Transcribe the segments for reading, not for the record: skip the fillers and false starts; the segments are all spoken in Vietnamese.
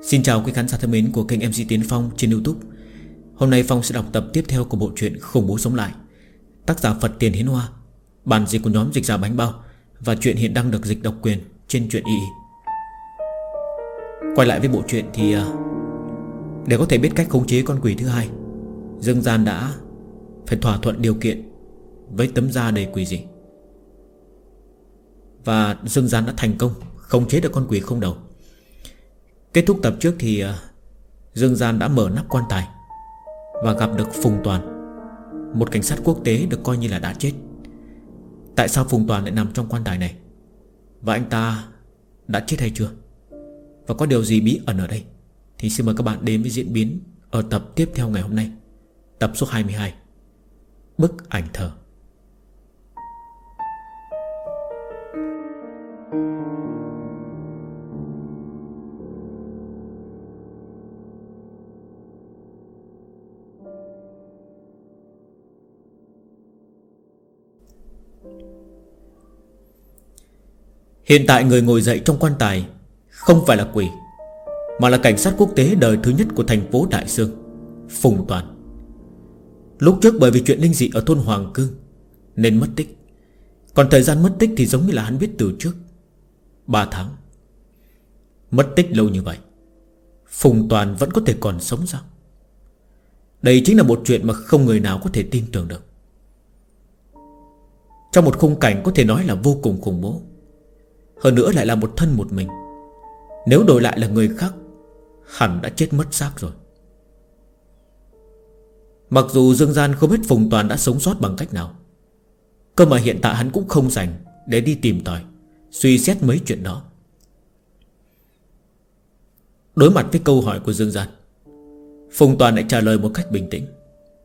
Xin chào quý khán giả thân mến của kênh MC Tiến Phong trên YouTube. Hôm nay Phong sẽ đọc tập tiếp theo của bộ truyện Khủng Bố Sống Lại, tác giả Phật Tiền Hiến Hoa, bản dịch của nhóm Dịch Giả Bánh Bao, và truyện hiện đang được dịch độc quyền trên truyện y. Quay lại với bộ truyện thì để có thể biết cách khống chế con quỷ thứ hai, Dương Gian đã phải thỏa thuận điều kiện với tấm da đầy quỷ dị. Và Dương Gian đã thành công khống chế được con quỷ không đầu. Kết thúc tập trước thì Dương Gian đã mở nắp quan tài và gặp được Phùng Toàn, một cảnh sát quốc tế được coi như là đã chết. Tại sao Phùng Toàn lại nằm trong quan tài này? Và anh ta đã chết hay chưa? Và có điều gì bí ẩn ở đây? Thì xin mời các bạn đến với diễn biến ở tập tiếp theo ngày hôm nay, tập số 22, Bức Ảnh Thờ. Hiện tại người ngồi dậy trong quan tài không phải là quỷ, mà là cảnh sát quốc tế đời thứ nhất của thành phố Đại Sương, Phùng Toàn. Lúc trước bởi vì chuyện linh dị ở thôn Hoàng Cương nên mất tích. Còn thời gian mất tích thì giống như là hắn biết từ trước, 3 tháng. Mất tích lâu như vậy, Phùng Toàn vẫn có thể còn sống sao? Đây chính là một chuyện mà không người nào có thể tin tưởng được. Trong một khung cảnh có thể nói là vô cùng khủng bố, hơn nữa lại là một thân một mình. Nếu đổi lại là người khác, hẳn đã chết mất xác rồi. Mặc dù Dương Gian không biết Phùng Toàn đã sống sót bằng cách nào, cơ mà hiện tại hắn cũng không rảnh để đi tìm tòi suy xét mấy chuyện đó. Đối mặt với câu hỏi của Dương Gian, Phùng Toàn lại trả lời một cách bình tĩnh.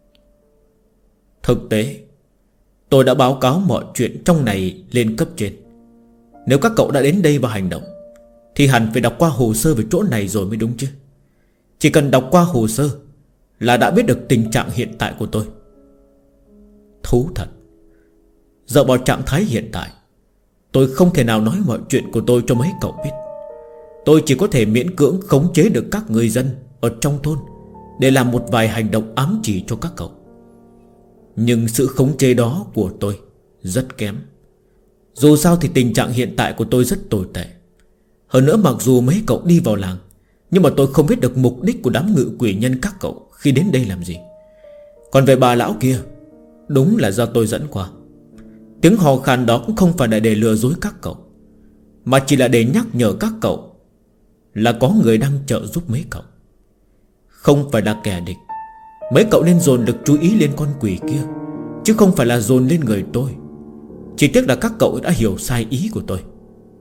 Thực tế, tôi đã báo cáo mọi chuyện trong này lên cấp trên. Nếu các cậu đã đến đây và hành động thì hẳn phải đọc qua hồ sơ về chỗ này rồi mới đúng chứ. Chỉ cần đọc qua hồ sơ là đã biết được tình trạng hiện tại của tôi. Thú thật, dựa vào trạng thái hiện tại, tôi không thể nào nói mọi chuyện của tôi cho mấy cậu biết. Tôi chỉ có thể miễn cưỡng khống chế được các người dân ở trong thôn để làm một vài hành động ám chỉ cho các cậu. Nhưng sự khống chế đó của tôi rất kém. Dù sao thì tình trạng hiện tại của tôi rất tồi tệ. Hơn nữa mặc dù mấy cậu đi vào làng, nhưng mà tôi không biết được mục đích của đám ngự quỷ nhân các cậu khi đến đây làm gì. Còn về bà lão kia, đúng là do tôi dẫn qua. Tiếng hò khan đó cũng không phải là để lừa dối các cậu, mà chỉ là để nhắc nhở các cậu là có người đang trợ giúp mấy cậu, không phải là kẻ địch. Mấy cậu nên dồn lực chú ý lên con quỷ kia, chứ không phải là dồn lên người tôi. Chỉ tiếc là các cậu đã hiểu sai ý của tôi.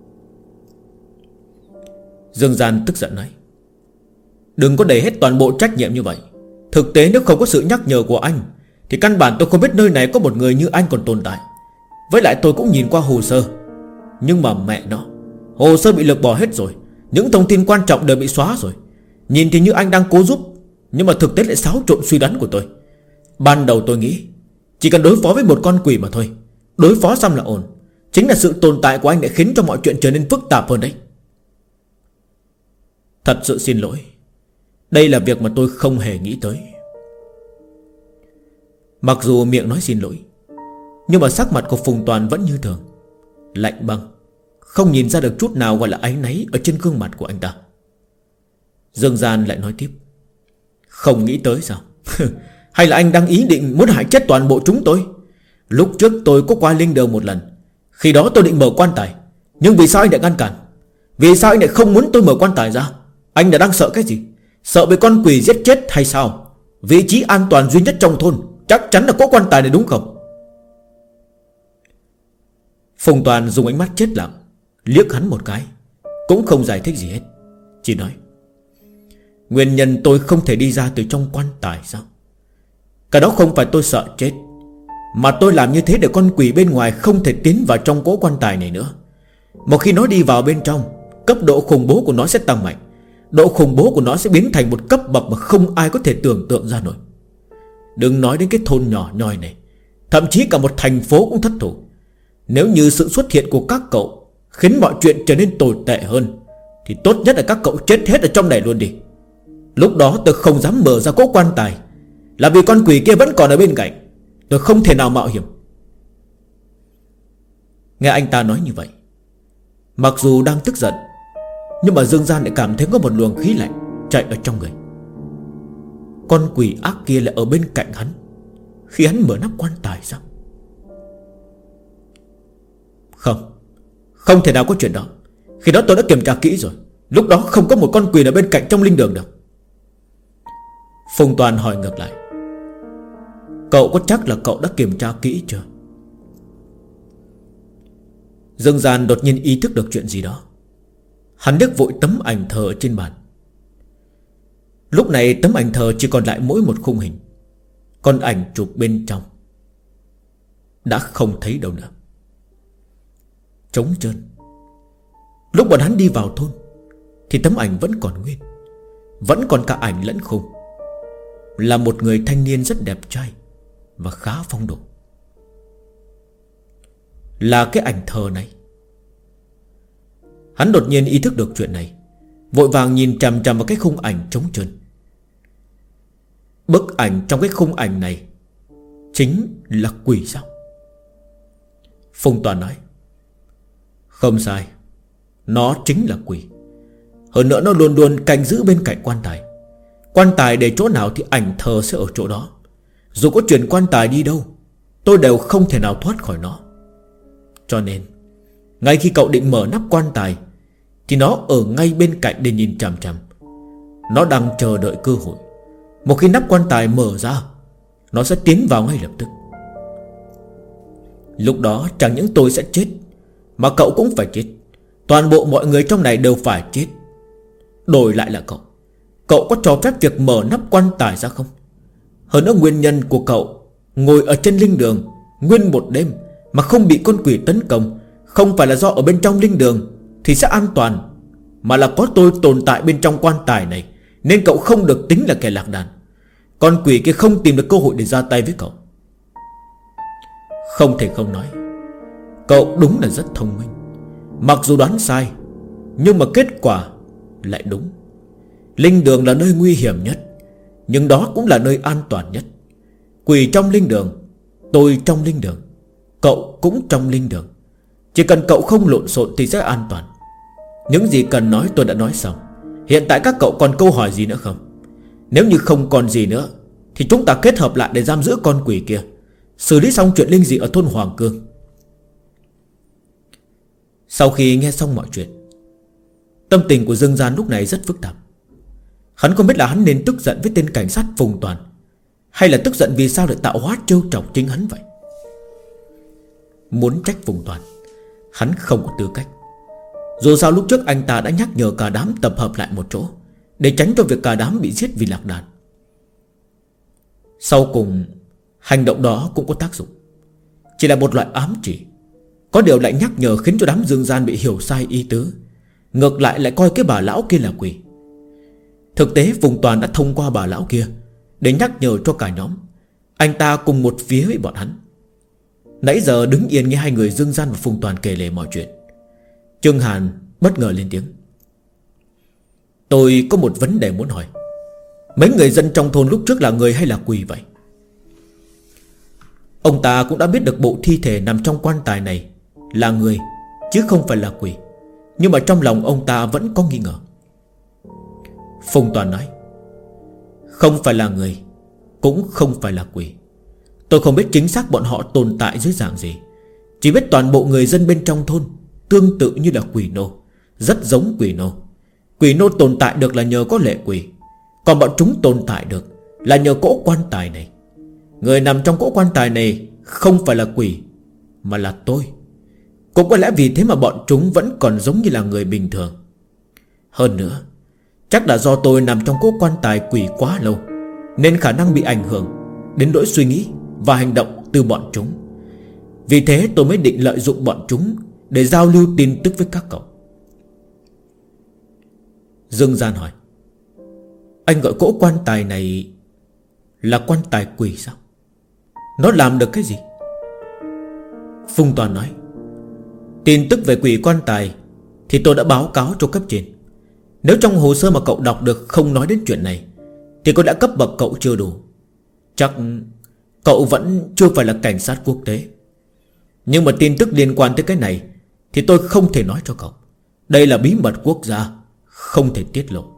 Dương Gian tức giận nói, đừng có để hết toàn bộ trách nhiệm như vậy. Thực tế nếu không có sự nhắc nhở của anh thì căn bản tôi không biết nơi này có một người như anh còn tồn tại. Với lại tôi cũng nhìn qua hồ sơ, nhưng mà mẹ nó, hồ sơ bị lược bỏ hết rồi. Những thông tin quan trọng đều bị xóa rồi. Nhìn thì như anh đang cố giúp, nhưng mà thực tế lại xáo trộn suy đoán của tôi. Ban đầu tôi nghĩ chỉ cần đối phó với một con quỷ mà thôi, đối phó xong là ổn. Chính là sự tồn tại của anh đã khiến cho mọi chuyện trở nên phức tạp hơn đấy. Thật sự xin lỗi, đây là việc mà tôi không hề nghĩ tới. Mặc dù miệng nói xin lỗi, nhưng mà sắc mặt của Phùng Toàn vẫn như thường, lạnh băng, không nhìn ra được chút nào gọi là áy náy ở trên gương mặt của anh ta. Dương Gian lại nói tiếp, không nghĩ tới sao? Hay là anh đang ý định muốn hại chết toàn bộ chúng tôi? Lúc trước tôi có qua linh đường một lần, khi đó tôi định mở quan tài, nhưng vì sao anh lại ngăn cản? Vì sao anh lại không muốn tôi mở quan tài ra? Anh đã đang sợ cái gì? Sợ bị con quỷ giết chết hay sao? Vị trí an toàn duy nhất trong thôn chắc chắn là có quan tài này đúng không? Phùng Toàn dùng ánh mắt chết lặng liếc hắn một cái, cũng không giải thích gì hết, chỉ nói, nguyên nhân tôi không thể đi ra từ trong quan tài sao? Cái đó không phải tôi sợ chết, mà tôi làm như thế để con quỷ bên ngoài không thể tiến vào trong cỗ quan tài này nữa. Một khi nó đi vào bên trong, cấp độ khủng bố của nó sẽ tăng mạnh. Độ khủng bố của nó sẽ biến thành một cấp bậc mà không ai có thể tưởng tượng ra nổi. Đừng nói đến cái thôn nhỏ nhoi này, thậm chí cả một thành phố cũng thất thủ. Nếu như sự xuất hiện của các cậu khiến mọi chuyện trở nên tồi tệ hơn, thì tốt nhất là các cậu chết hết ở trong này luôn đi. Lúc đó tôi không dám mở ra cỗ quan tài, là vì con quỷ kia vẫn còn ở bên cạnh. Tôi không thể nào mạo hiểm. Nghe anh ta nói như vậy, mặc dù đang tức giận, nhưng mà Dương Gian lại cảm thấy có một luồng khí lạnh chạy ở trong người. Con quỷ ác kia lại ở bên cạnh hắn khi hắn mở nắp quan tài sao? Không thể nào có chuyện đó. Khi đó tôi đã kiểm tra kỹ rồi. Lúc đó không có một con quỷ ở bên cạnh trong linh đường được. Phùng Toàn hỏi ngược lại: cậu có chắc là cậu đã kiểm tra kỹ chưa? Dương Gian đột nhiên ý thức được chuyện gì đó. Hắn liếc vội tấm ảnh thờ trên bàn. Lúc này tấm ảnh thờ chỉ còn lại mỗi một khung hình. Còn ảnh chụp bên trong đã không thấy đâu nữa, trống trơn. Lúc bọn hắn đi vào thôn thì tấm ảnh vẫn còn nguyên, vẫn còn cả ảnh lẫn khung. Là một người thanh niên rất đẹp trai và khá phong độ. Là cái ảnh thờ này. Hắn đột nhiên ý thức được chuyện này, vội vàng nhìn chằm chằm vào cái khung ảnh trống trơn. Bức ảnh trong cái khung ảnh này chính là quỷ sao? Phùng Toàn nói: không sai, nó chính là quỷ. Hơn nữa nó luôn luôn canh giữ bên cạnh quan tài. Quan tài để chỗ nào thì ảnh thờ sẽ ở chỗ đó. Dù có chuyển quan tài đi đâu, tôi đều không thể nào thoát khỏi nó. Cho nên ngay khi cậu định mở nắp quan tài thì nó ở ngay bên cạnh để nhìn chằm chằm. Nó đang chờ đợi cơ hội. Một khi nắp quan tài mở ra, nó sẽ tiến vào ngay lập tức. Lúc đó chẳng những tôi sẽ chết, mà cậu cũng phải chết. Toàn bộ mọi người trong này đều phải chết. Đổi lại là cậu, cậu có cho phép việc mở nắp quan tài ra không? Hơn nữa nguyên nhân của cậu ngồi ở trên linh đường nguyên một đêm mà không bị con quỷ tấn công, không phải là do ở bên trong linh đường thì sẽ an toàn, mà là có tôi tồn tại bên trong quan tài này, nên cậu không được tính là kẻ lạc đàn. Con quỷ kia không tìm được cơ hội để ra tay với cậu. Không thể không nói, cậu đúng là rất thông minh. Mặc dù đoán sai, nhưng mà kết quả lại đúng. Linh đường là nơi nguy hiểm nhất, nhưng đó cũng là nơi an toàn nhất. Quỷ trong linh đường, tôi trong linh đường, cậu cũng trong linh đường. Chỉ cần cậu không lộn xộn thì sẽ an toàn. Những gì cần nói tôi đã nói xong. Hiện tại các cậu còn câu hỏi gì nữa không? Nếu như không còn gì nữa thì chúng ta kết hợp lại để giam giữ con quỷ kia, xử lý xong chuyện linh dị ở thôn Hoàng Cương. Sau khi nghe xong mọi chuyện, tâm tình của Dương Gian lúc này rất phức tạp. Hắn không biết là hắn nên tức giận với tên cảnh sát Phùng Toàn, hay là tức giận vì sao lại tạo hóa trêu chọc chính hắn vậy. Muốn trách Phùng Toàn, hắn không có tư cách. Dù sao lúc trước anh ta đã nhắc nhở cả đám tập hợp lại một chỗ, để tránh cho việc cả đám bị giết vì lạc đàn. Sau cùng hành động đó cũng có tác dụng, chỉ là một loại ám chỉ. Có điều lại nhắc nhở khiến cho đám Dương Gian bị hiểu sai ý tứ, ngược lại coi cái bà lão kia là quỷ. Thực tế Phùng Toàn đã thông qua bà lão kia để nhắc nhở cho cả nhóm. Anh ta cùng một phía với bọn hắn. Nãy giờ đứng yên nghe hai người Dương Gian và Phùng Toàn kể lể mọi chuyện. Trương Hàn bất ngờ lên tiếng: tôi có một vấn đề muốn hỏi. Mấy người dân trong thôn lúc trước là người hay là quỷ vậy? Ông ta cũng đã biết được bộ thi thể nằm trong quan tài này là người, chứ không phải là quỷ. Nhưng mà trong lòng ông ta vẫn có nghi ngờ. Phùng Toàn nói: không phải là người, cũng không phải là quỷ. Tôi không biết chính xác bọn họ tồn tại dưới dạng gì, chỉ biết toàn bộ người dân bên trong thôn tương tự như là quỷ nô, rất giống quỷ nô. Quỷ nô tồn tại được là nhờ có lệ quỷ, còn bọn chúng tồn tại được là nhờ cỗ quan tài này. Người nằm trong cỗ quan tài này không phải là quỷ, mà là tôi. Cũng có lẽ vì thế mà bọn chúng vẫn còn giống như là người bình thường. Hơn nữa, chắc là do tôi nằm trong cỗ quan tài quỷ quá lâu, nên khả năng bị ảnh hưởng đến nỗi suy nghĩ và hành động từ bọn chúng. Vì thế tôi mới định lợi dụng bọn chúng để giao lưu tin tức với các cậu. Dương Gian hỏi: anh gọi cỗ quan tài này là quan tài quỷ sao? Nó làm được cái gì? Phùng Toàn nói: tin tức về quỷ quan tài thì tôi đã báo cáo cho cấp trên. Nếu trong hồ sơ mà cậu đọc được không nói đến chuyện này, thì tôi đã cấp bậc cậu chưa đủ. Chắc cậu vẫn chưa phải là cảnh sát quốc tế. Nhưng mà tin tức liên quan tới cái này thì tôi không thể nói cho cậu. Đây là bí mật quốc gia, không thể tiết lộ.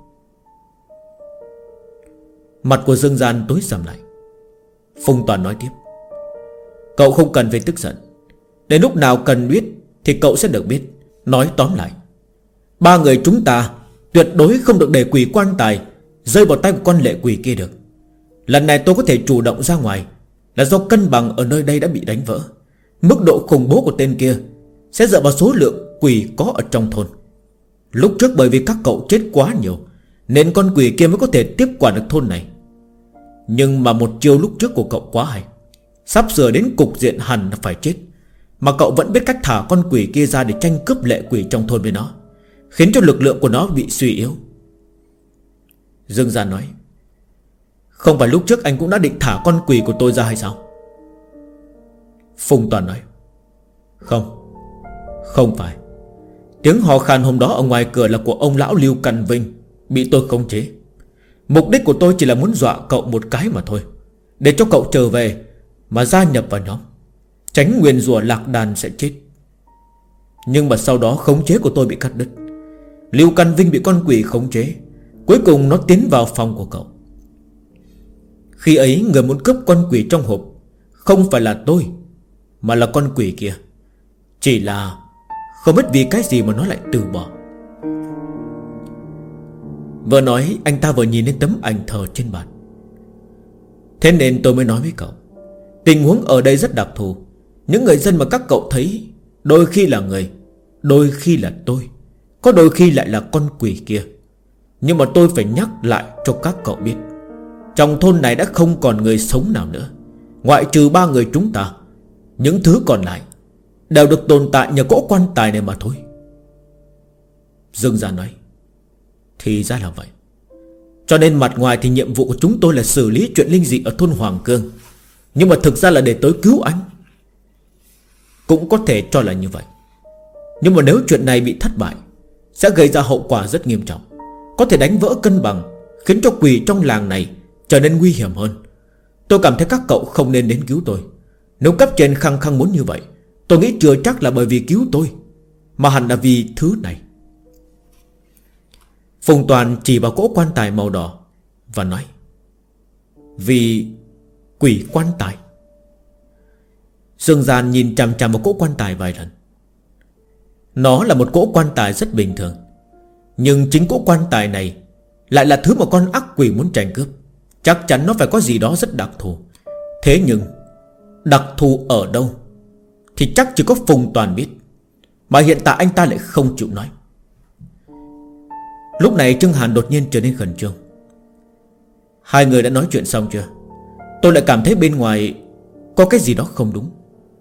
Mặt của Dương Gian tối sầm lại. Phùng Toàn nói tiếp: cậu không cần phải tức giận. Đến lúc nào cần biết thì cậu sẽ được biết. Nói tóm lại, 3 người chúng ta tuyệt đối không được để quỷ quan tài rơi vào tay của con lệ quỷ kia được. Lần này tôi có thể chủ động ra ngoài là do cân bằng ở nơi đây đã bị đánh vỡ. Mức độ khủng bố của tên kia sẽ dựa vào số lượng quỷ có ở trong thôn. Lúc trước bởi vì các cậu chết quá nhiều nên con quỷ kia mới có thể tiếp quản được thôn này. Nhưng mà một chiêu lúc trước của cậu quá hay, sắp sửa đến cục diện hẳn là phải chết, mà cậu vẫn biết cách thả con quỷ kia ra để tranh cướp lệ quỷ trong thôn với nó, khiến cho lực lượng của nó bị suy yếu. Dương Gian nói: không phải lúc trước anh cũng đã định thả con quỷ của tôi ra hay sao? Phùng Toàn nói: Không phải. Tiếng hò khan hôm đó ở ngoài cửa là của ông lão Lưu Căn Vinh, bị tôi khống chế. Mục đích của tôi chỉ là muốn dọa cậu một cái mà thôi, để cho cậu trở về mà gia nhập vào nhóm, tránh nguyền rủa lạc đàn sẽ chết. Nhưng mà sau đó khống chế của tôi bị cắt đứt. Lưu Căn Vinh bị con quỷ khống chế, cuối cùng nó tiến vào phòng của cậu. Khi ấy người muốn cướp con quỷ trong hộp không phải là tôi, mà là con quỷ kia. Chỉ là không biết vì cái gì mà nó lại từ bỏ. Vừa nói anh ta vừa nhìn đến tấm ảnh thờ trên bàn. Thế nên tôi mới nói với cậu, tình huống ở đây rất đặc thù. Những người dân mà các cậu thấy đôi khi là người, đôi khi là tôi, có đôi khi lại là con quỷ kia. Nhưng mà tôi phải nhắc lại cho các cậu biết, trong thôn này đã không còn người sống nào nữa, ngoại trừ 3 người chúng ta. Những thứ còn lại đều được tồn tại nhờ cỗ quan tài này mà thôi. Dương Gia nói: thì ra là vậy. Cho nên mặt ngoài thì nhiệm vụ của chúng tôi là xử lý chuyện linh dị ở thôn Hoàng Cương, nhưng mà thực ra là để tới cứu anh. Cũng có thể cho là như vậy. Nhưng mà nếu chuyện này bị thất bại, sẽ gây ra hậu quả rất nghiêm trọng, có thể đánh vỡ cân bằng, khiến cho quỷ trong làng này trở nên nguy hiểm hơn. Tôi cảm thấy các cậu không nên đến cứu tôi. Nếu cấp trên khăng khăng muốn như vậy, tôi nghĩ chưa chắc là bởi vì cứu tôi, mà hẳn là vì thứ này. Phùng Toàn chỉ vào cỗ quan tài màu đỏ và nói: vì quỷ quan tài. Dương Gian nhìn chằm chằm vào cỗ quan tài vài lần. Nó là một cỗ quan tài rất bình thường, nhưng chính cỗ quan tài này lại là thứ mà con ác quỷ muốn tranh cướp. Chắc chắn nó phải có gì đó rất đặc thù. Thế nhưng đặc thù ở đâu thì chắc chỉ có Phùng Toàn biết, mà hiện tại anh ta lại không chịu nói. Lúc này Trương Hàn đột nhiên trở nên khẩn trương. Hai người đã nói chuyện xong chưa? Tôi lại cảm thấy bên ngoài có cái gì đó không đúng.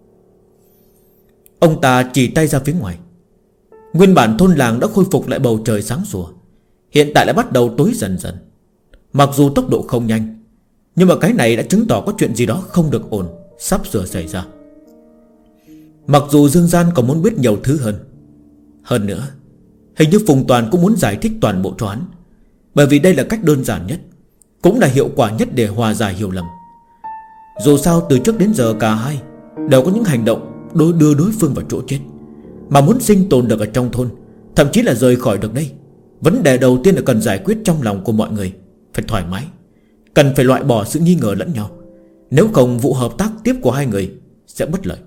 Ông ta chỉ tay ra phía ngoài. Nguyên bản thôn làng đã khôi phục lại bầu trời sáng sủa, hiện tại lại bắt đầu tối dần dần. Mặc dù tốc độ không nhanh, nhưng mà cái này đã chứng tỏ có chuyện gì đó không được ổn sắp sửa xảy ra. Mặc dù Dương Gian còn muốn biết nhiều thứ hơn. Hơn nữa, hình như Phùng Toàn cũng muốn giải thích toàn bộ cho hắn, bởi vì đây là cách đơn giản nhất, cũng là hiệu quả nhất để hòa giải hiểu lầm. Dù sao từ trước đến giờ cả hai đều có những hành động đưa đối phương vào chỗ chết. Mà muốn sinh tồn được ở trong thôn, thậm chí là rời khỏi được đây, vấn đề đầu tiên là cần giải quyết trong lòng của mọi người phải thoải mái, cần phải loại bỏ sự nghi ngờ lẫn nhau. Nếu không vụ hợp tác tiếp của hai người sẽ bất lợi.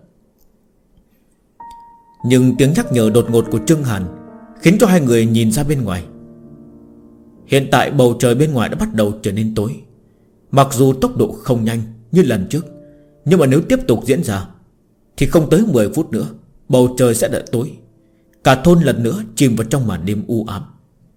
Nhưng tiếng nhắc nhở đột ngột của Trương Hàn khiến cho hai người nhìn ra bên ngoài. Hiện tại bầu trời bên ngoài đã bắt đầu trở nên tối. Mặc dù tốc độ không nhanh như lần trước, nhưng mà nếu tiếp tục diễn ra thì không tới 10 phút nữa bầu trời sẽ đã tối. Cả thôn lần nữa chìm vào trong màn đêm u ám.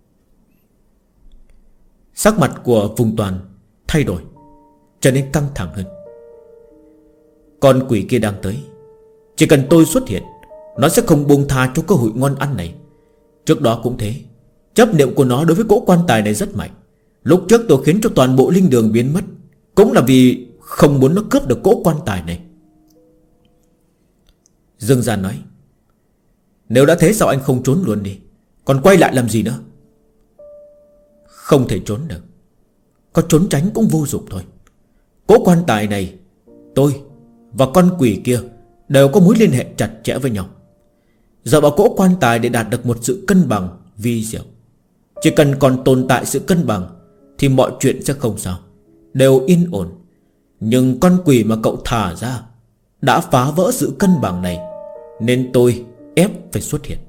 Sắc mặt của Phùng Toàn thay đổi, trở nên căng thẳng hơn. Con quỷ kia đang tới, chỉ cần tôi xuất hiện, nó sẽ không buông tha cho cơ hội ngon ăn này. Trước đó cũng thế, chấp niệm của nó đối với cỗ quan tài này rất mạnh. Lúc trước tôi khiến cho toàn bộ linh đường biến mất, cũng là vì không muốn nó cướp được cỗ quan tài này. Dương Gian nói: nếu đã thế sao anh không trốn luôn đi, còn quay lại làm gì nữa? Không thể trốn được. Có trốn tránh cũng vô dụng thôi. Cỗ quan tài này, tôi và con quỷ kia đều có mối liên hệ chặt chẽ với nhau. Dựa vào cỗ quan tài để đạt được một sự cân bằng vi diệu. Chỉ cần còn tồn tại sự cân bằng thì mọi chuyện sẽ không sao, đều yên ổn. Nhưng con quỷ mà cậu thả ra đã phá vỡ sự cân bằng này, nên tôi ép phải xuất hiện.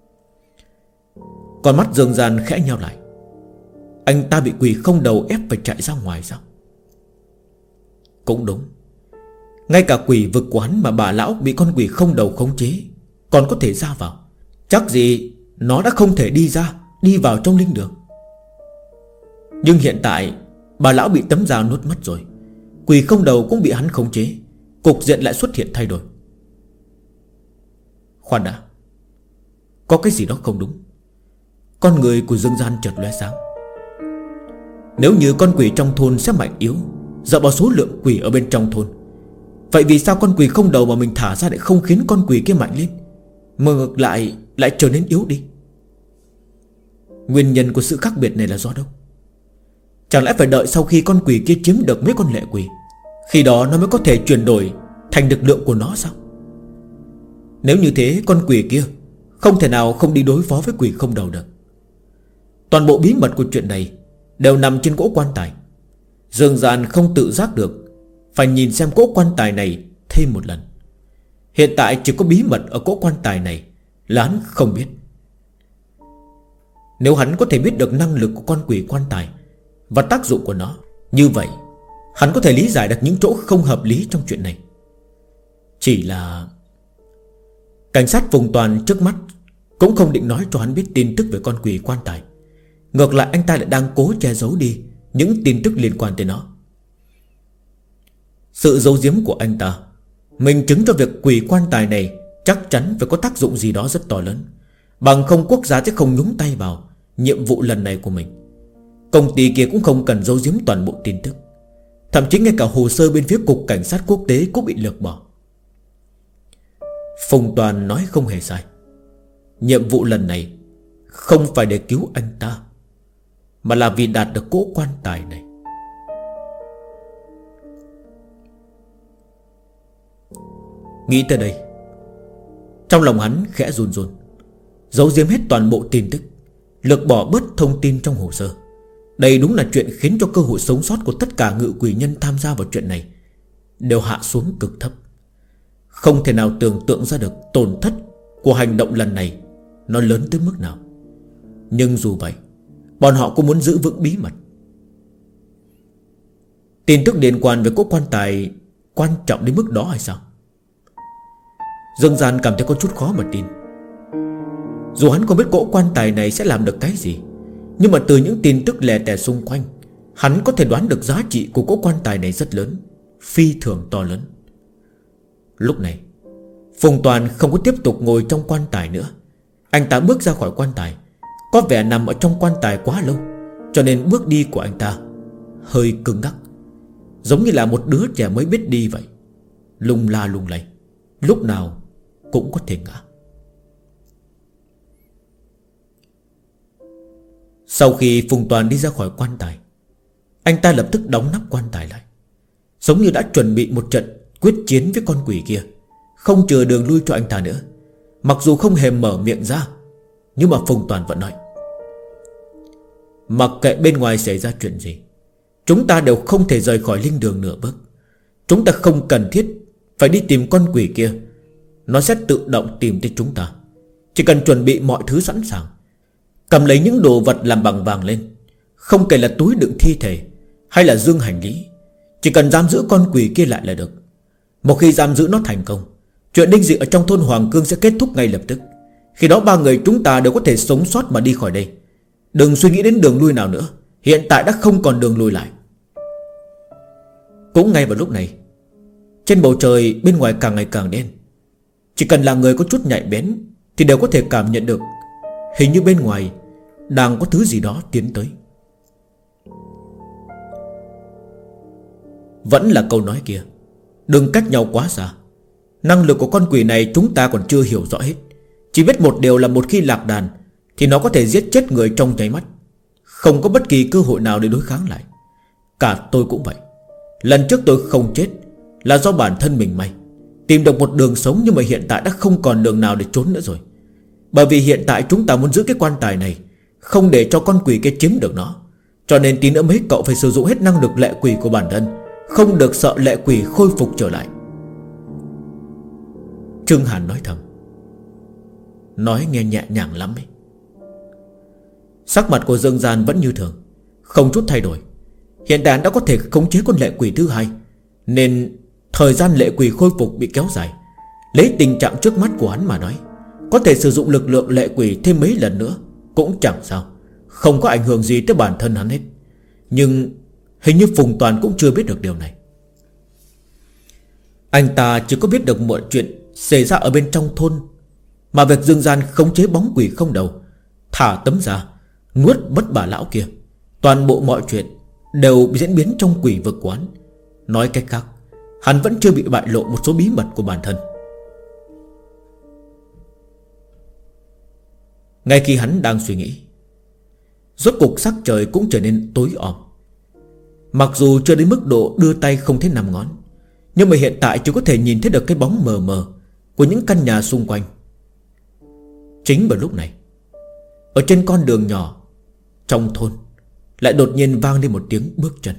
Con mắt Dương Gian khẽ nheo lại. Anh ta bị quỷ không đầu ép phải chạy ra ngoài sao? Cũng đúng. Ngay cả quỷ vực của hắn mà bà lão bị con quỷ không đầu khống chế còn có thể ra vào, chắc gì nó đã không thể đi vào trong linh đường. Nhưng hiện tại bà lão bị tấm da nuốt mất rồi, quỷ không đầu cũng bị hắn khống chế, cục diện lại xuất hiện thay đổi. Khoan đã, có cái gì đó không đúng. Con người của Dương Gian chợt lóe sáng. Nếu như con quỷ trong thôn sẽ mạnh yếu dựa vào số lượng quỷ ở bên trong thôn, vậy vì sao con quỷ không đầu mà mình thả ra lại không khiến con quỷ kia mạnh lên, mà ngược lại trở nên yếu đi? Nguyên nhân của sự khác biệt này là do đâu? Chẳng lẽ phải đợi sau khi con quỷ kia chiếm được mấy con lệ quỷ, khi đó nó mới có thể chuyển đổi thành lực lượng của nó sao? Nếu như thế, con quỷ kia không thể nào không đi đối phó với quỷ không đầu được. Toàn bộ bí mật của chuyện này đều nằm trên cỗ quan tài. Dương Gian không tự giác được phải nhìn xem cỗ quan tài này thêm một lần. Hiện tại chỉ có bí mật ở cỗ quan tài này là hắn không biết. Nếu hắn có thể biết được năng lực của con quỷ quan tài và tác dụng của nó, như vậy hắn có thể lý giải được những chỗ không hợp lý trong chuyện này. Chỉ là cảnh sát vùng toàn trước mắt cũng không định nói cho hắn biết tin tức về con quỷ quan tài. Ngược lại anh ta lại đang cố che giấu đi những tin tức liên quan tới nó. Sự giấu giếm của anh ta minh chứng cho việc quỷ quan tài này chắc chắn phải có tác dụng gì đó rất to lớn, bằng không quốc gia sẽ không nhúng tay vào nhiệm vụ lần này của mình. Công ty kia cũng không cần giấu giếm toàn bộ tin tức. Thậm chí ngay cả hồ sơ bên phía cục cảnh sát quốc tế cũng bị lược bỏ. Phùng Toàn nói không hề sai. Nhiệm vụ lần này không phải để cứu anh ta, mà là vì đạt được cỗ quan tài này. Nghĩ tới đây, trong lòng hắn khẽ run run, giấu giếm hết toàn bộ tin tức, lược bỏ bớt thông tin trong hồ sơ. Đây đúng là chuyện khiến cho cơ hội sống sót của tất cả ngự quỷ nhân tham gia vào chuyện này đều hạ xuống cực thấp. Không thể nào tưởng tượng ra được tổn thất của hành động lần này nó lớn tới mức nào. Nhưng dù vậy, bọn họ cũng muốn giữ vững bí mật. Tin tức liên quan về cỗ quan tài quan trọng đến mức đó hay sao? Dương Gian cảm thấy có chút khó mà tin. Dù hắn không biết cỗ quan tài này sẽ làm được cái gì, nhưng mà từ những tin tức lè tè xung quanh, hắn có thể đoán được giá trị của cỗ quan tài này rất lớn, phi thường to lớn. Lúc này Phùng Toàn không có tiếp tục ngồi trong quan tài nữa. Anh ta bước ra khỏi quan tài. Có vẻ nằm ở trong quan tài quá lâu, cho nên bước đi của anh ta hơi cứng ngắc, giống như là một đứa trẻ mới biết đi vậy, lung la lung lay, lúc nào cũng có thể ngã. Sau khi Phùng Toàn đi ra khỏi quan tài, anh ta lập tức đóng nắp quan tài lại, giống như đã chuẩn bị một trận quyết chiến với con quỷ kia, không chừa đường lui cho anh ta nữa. Mặc dù không hề mở miệng ra, nhưng mà Phùng Toàn vẫn nói: mặc kệ bên ngoài xảy ra chuyện gì, chúng ta đều không thể rời khỏi linh đường nửa bước. Chúng ta không cần thiết phải đi tìm con quỷ kia, nó sẽ tự động tìm tới chúng ta. Chỉ cần chuẩn bị mọi thứ sẵn sàng, cầm lấy những đồ vật làm bằng vàng lên, không kể là túi đựng thi thể hay là dương hành lý, chỉ cần giam giữ con quỷ kia lại là được. Một khi giam giữ nó thành công, chuyện đinh dị ở trong thôn Hoàng Cương sẽ kết thúc ngay lập tức. Khi đó ba người chúng ta đều có thể sống sót mà đi khỏi đây. Đừng suy nghĩ đến đường lui nào nữa, hiện tại đã không còn đường lui lại. Cũng ngay vào lúc này, trên bầu trời bên ngoài càng ngày càng đen. Chỉ cần là người có chút nhạy bén thì đều có thể cảm nhận được, hình như bên ngoài đang có thứ gì đó tiến tới. Vẫn là câu nói kia, đừng cách nhau quá xa. Năng lực của con quỷ này chúng ta còn chưa hiểu rõ hết. Chỉ biết một điều là một khi lạc đàn thì nó có thể giết chết người trong nháy mắt, không có bất kỳ cơ hội nào để đối kháng lại. Cả tôi cũng vậy. Lần trước tôi không chết là do bản thân mình may, tìm được một đường sống, nhưng mà hiện tại đã không còn đường nào để trốn nữa rồi. Bởi vì hiện tại chúng ta muốn giữ cái quan tài này, không để cho con quỷ kia chiếm được nó. Cho nên tí nữa mấy cậu phải sử dụng hết năng lực lệ quỷ của bản thân, không được sợ lệ quỷ khôi phục trở lại. Trương Hàn nói thầm. Nói nghe nhẹ nhàng lắm ấy. Sắc mặt của Dương Gian vẫn như thường, không chút thay đổi. Hiện tại đã có thể khống chế con lệ quỷ thứ hai, nên thời gian lệ quỷ khôi phục bị kéo dài. Lấy tình trạng trước mắt của hắn mà nói, có thể sử dụng lực lượng lệ quỷ thêm mấy lần nữa cũng chẳng sao, không có ảnh hưởng gì tới bản thân hắn hết. Nhưng hình như Phùng Toàn cũng chưa biết được điều này. Anh ta chỉ có biết được mọi chuyện xảy ra ở bên trong thôn, mà việc Dương Gian khống chế bóng quỷ không đầu, thả tấm ra, nuốt bất bà lão kia, toàn bộ mọi chuyện đều diễn biến trong quỷ vực quán. Nói cách khác, hắn vẫn chưa bị bại lộ một số bí mật của bản thân. Ngay khi hắn đang suy nghĩ, rốt cục sắc trời cũng trở nên tối om. Mặc dù chưa đến mức độ đưa tay không thấy 5 ngón, nhưng mà hiện tại chỉ có thể nhìn thấy được cái bóng mờ mờ của những căn nhà xung quanh. Chính vào lúc này, ở trên con đường nhỏ trong thôn lại đột nhiên vang lên một tiếng bước chân.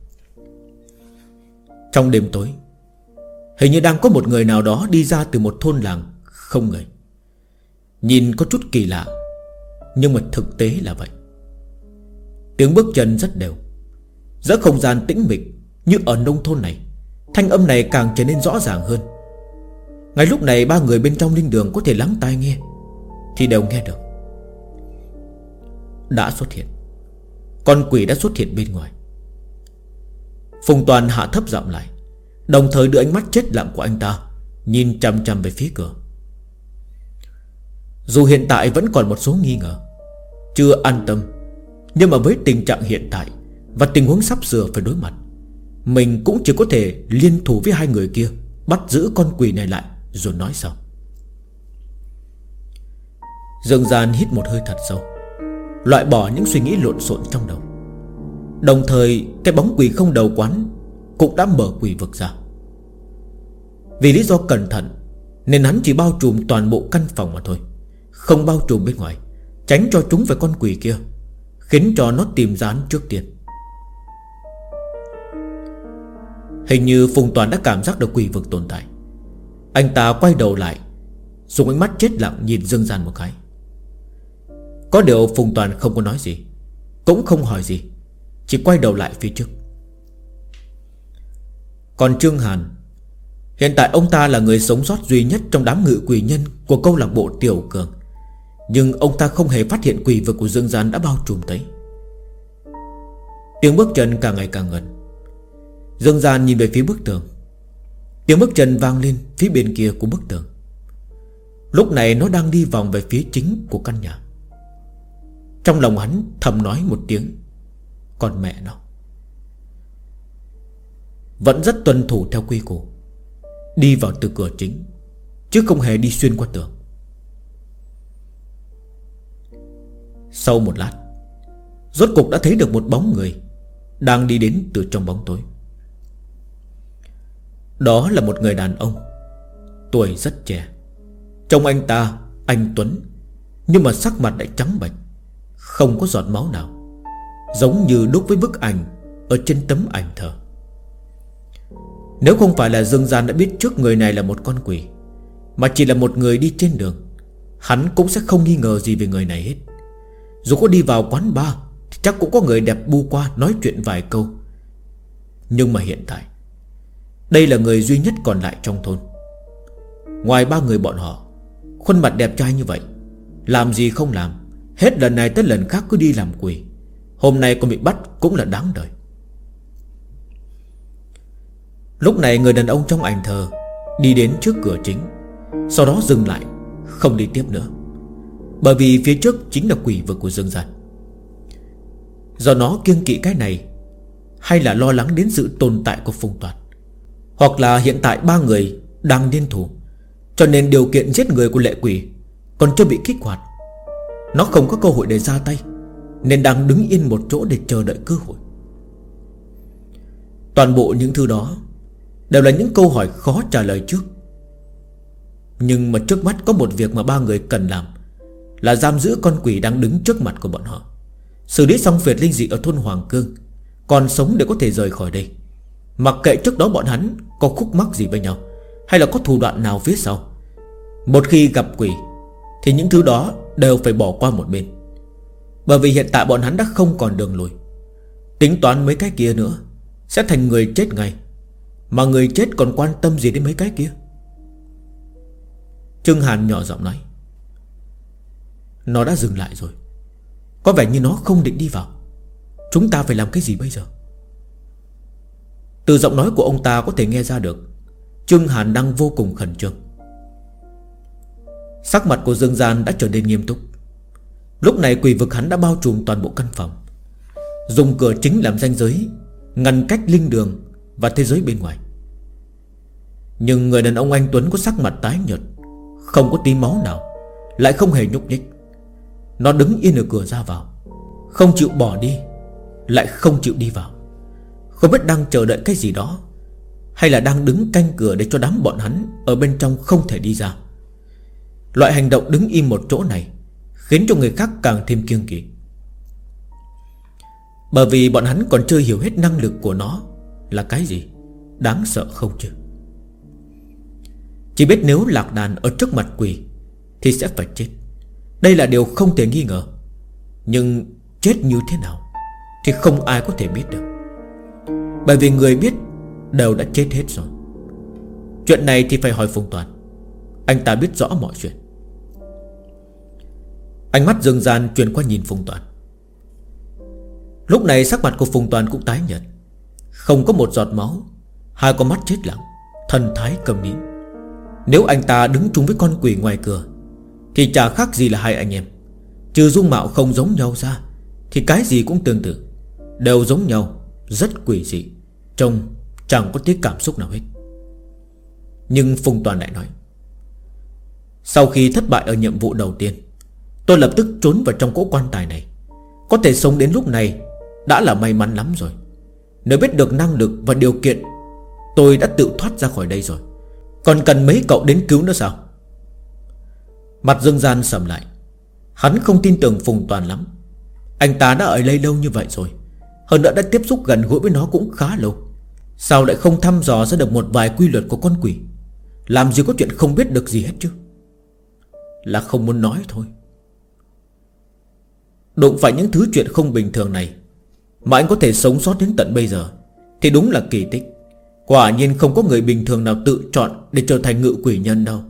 Trong đêm tối, hình như đang có một người nào đó đi ra từ một thôn làng không người. Nhìn có chút kỳ lạ, nhưng mà thực tế là vậy. Tiếng bước chân rất đều. Giữa không gian tĩnh mịch như ở nông thôn này, thanh âm này càng trở nên rõ ràng hơn. Ngay lúc này ba người bên trong linh đường có thể lắng tai nghe thì đều nghe được. Đã xuất hiện. Con quỷ đã xuất hiện bên ngoài. Phùng Toàn hạ thấp giọng lại, đồng thời đưa ánh mắt chết lặng của anh ta nhìn chằm chằm về phía cửa. Dù hiện tại vẫn còn một số nghi ngờ, chưa an tâm, nhưng mà với tình trạng hiện tại và tình huống sắp sửa phải đối mặt, mình cũng chỉ có thể liên thủ với hai người kia, bắt giữ con quỷ này lại rồi nói sau. Dương Gian hít một hơi thật sâu, loại bỏ những suy nghĩ lộn xộn trong đầu. Đồng thời cái bóng quỷ không đầu quán cũng đã mở quỷ vực ra. Vì lý do cẩn thận nên hắn chỉ bao trùm toàn bộ căn phòng mà thôi, không bao trùm bên ngoài, tránh cho chúng phải con quỷ kia, khiến cho nó tìm ra hắn trước tiên. Hình như Phùng Toàn đã cảm giác được quỷ vực tồn tại. Anh ta quay đầu lại, dùng ánh mắt chết lặng nhìn Dương Gian một cái. Có điều Phùng Toàn không có nói gì, cũng không hỏi gì, chỉ quay đầu lại phía trước. Còn Trương Hàn, hiện tại ông ta là người sống sót duy nhất trong đám ngự quỷ nhân của câu lạc bộ Tiểu Cường, nhưng ông ta không hề phát hiện quỷ vực của Dương Gian đã bao trùm tới. Tiếng bước chân càng ngày càng gần. Dương Gian nhìn về phía bức tường. Tiếng bước chân vang lên phía bên kia của bức tường. Lúc này nó đang đi vòng về phía chính của căn nhà. Trong lòng hắn thầm nói một tiếng: con mẹ nó. Vẫn rất tuân thủ theo quy củ, đi vào từ cửa chính, chứ không hề đi xuyên qua tường. Sau một lát, rốt cục đã thấy được một bóng người đang đi đến từ trong bóng tối. Đó là một người đàn ông, tuổi rất trẻ. Trông anh ta anh tuấn, nhưng mà sắc mặt lại trắng bệch, không có giọt máu nào, giống như đúc với bức ảnh ở trên tấm ảnh thờ. Nếu không phải là Dương Gian đã biết trước người này là một con quỷ, mà chỉ là một người đi trên đường, hắn cũng sẽ không nghi ngờ gì về người này hết. Dù có đi vào quán bar thì chắc cũng có người đẹp bu qua nói chuyện vài câu. Nhưng mà hiện tại đây là người duy nhất còn lại trong thôn. Ngoài ba người bọn họ, khuôn mặt đẹp trai như vậy, làm gì không làm, hết lần này tới lần khác cứ đi làm quỷ, hôm nay còn bị bắt cũng là đáng đời. Lúc này người đàn ông trong ảnh thờ đi đến trước cửa chính, sau đó dừng lại, không đi tiếp nữa, bởi vì phía trước chính là quỷ vực của Dương Gian. Do nó kiêng kỵ cái này, hay là lo lắng đến sự tồn tại của Phùng Toàn, hoặc là hiện tại ba người đang liên thủ, cho nên điều kiện giết người của lệ quỷ còn chưa bị kích hoạt, nó không có cơ hội để ra tay, nên đang đứng yên một chỗ để chờ đợi cơ hội. Toàn bộ những thứ đó đều là những câu hỏi khó trả lời trước. Nhưng mà trước mắt có một việc mà ba người cần làm, là giam giữ con quỷ đang đứng trước mặt của bọn họ, xử lý xong phiệt linh dị ở thôn Hoàng Cương, còn sống để có thể rời khỏi đây. Mặc kệ trước đó bọn hắn có khúc mắc gì với nhau, hay là có thủ đoạn nào phía sau, một khi gặp quỷ thì những thứ đó đều phải bỏ qua một bên. Bởi vì hiện tại bọn hắn đã không còn đường lùi. Tính toán mấy cái kia nữa sẽ thành người chết ngay, mà người chết còn quan tâm gì đến mấy cái kia. Trương Hàn nhỏ giọng nói: nó đã dừng lại rồi, có vẻ như nó không định đi vào. Chúng ta phải làm cái gì bây giờ? Từ giọng nói của ông ta có thể nghe ra được Trương Hàn đang vô cùng khẩn trương. Sắc mặt của Dương Gian đã trở nên nghiêm túc. Lúc này quỷ vực hắn đã bao trùm toàn bộ căn phòng, dùng cửa chính làm ranh giới, ngăn cách linh đường và thế giới bên ngoài. Nhưng người đàn ông anh tuấn có sắc mặt tái nhợt, không có tí máu nào, lại không hề nhúc nhích. Nó đứng yên ở cửa ra vào, không chịu bỏ đi, lại không chịu đi vào. Không biết đang chờ đợi cái gì đó, hay là đang đứng canh cửa để cho đám bọn hắn ở bên trong không thể đi ra. Loại hành động đứng im một chỗ này khiến cho người khác càng thêm kiêng kỵ. Bởi vì bọn hắn còn chưa hiểu hết năng lực của nó là cái gì, đáng sợ không chứ. Chỉ biết nếu lạc đàn ở trước mặt quỷ thì sẽ phải chết, đây là điều không thể nghi ngờ. Nhưng chết như thế nào thì không ai có thể biết được, bởi vì người biết đều đã chết hết rồi. Chuyện này thì phải hỏi Phùng Toàn, anh ta biết rõ mọi chuyện. Ánh mắt Dương Gian chuyển qua nhìn Phùng Toàn. Lúc này sắc mặt của Phùng Toàn cũng tái nhợt, không có một giọt máu, hai con mắt chết lặng, thần thái câm nín. Nếu anh ta đứng chung với con quỷ ngoài cửa thì chả khác gì là hai anh em. Trừ dung mạo không giống nhau ra thì cái gì cũng tương tự, đều giống nhau, rất quỷ dị, trông chẳng có tí cảm xúc nào hết. Nhưng Phùng Toàn lại nói: sau khi thất bại ở nhiệm vụ đầu tiên, tôi lập tức trốn vào trong cỗ quan tài này. Có thể sống đến lúc này đã là may mắn lắm rồi. Nếu biết được năng lực và điều kiện, tôi đã tự thoát ra khỏi đây rồi, còn cần mấy cậu đến cứu nữa sao? Mặt Dương Gian sầm lại. Hắn không tin tưởng Phùng Toàn lắm. Anh ta đã ở đây lâu như vậy rồi, hơn nữa đã tiếp xúc gần gũi với nó cũng khá lâu. Sao lại không thăm dò ra được một vài quy luật của con quỷ? Làm gì có chuyện không biết được gì hết chứ. Là không muốn nói thôi. Đụng phải những thứ chuyện không bình thường này mà anh có thể sống sót đến tận bây giờ thì đúng là kỳ tích. Quả nhiên không có người bình thường nào tự chọn để trở thành ngự quỷ nhân đâu.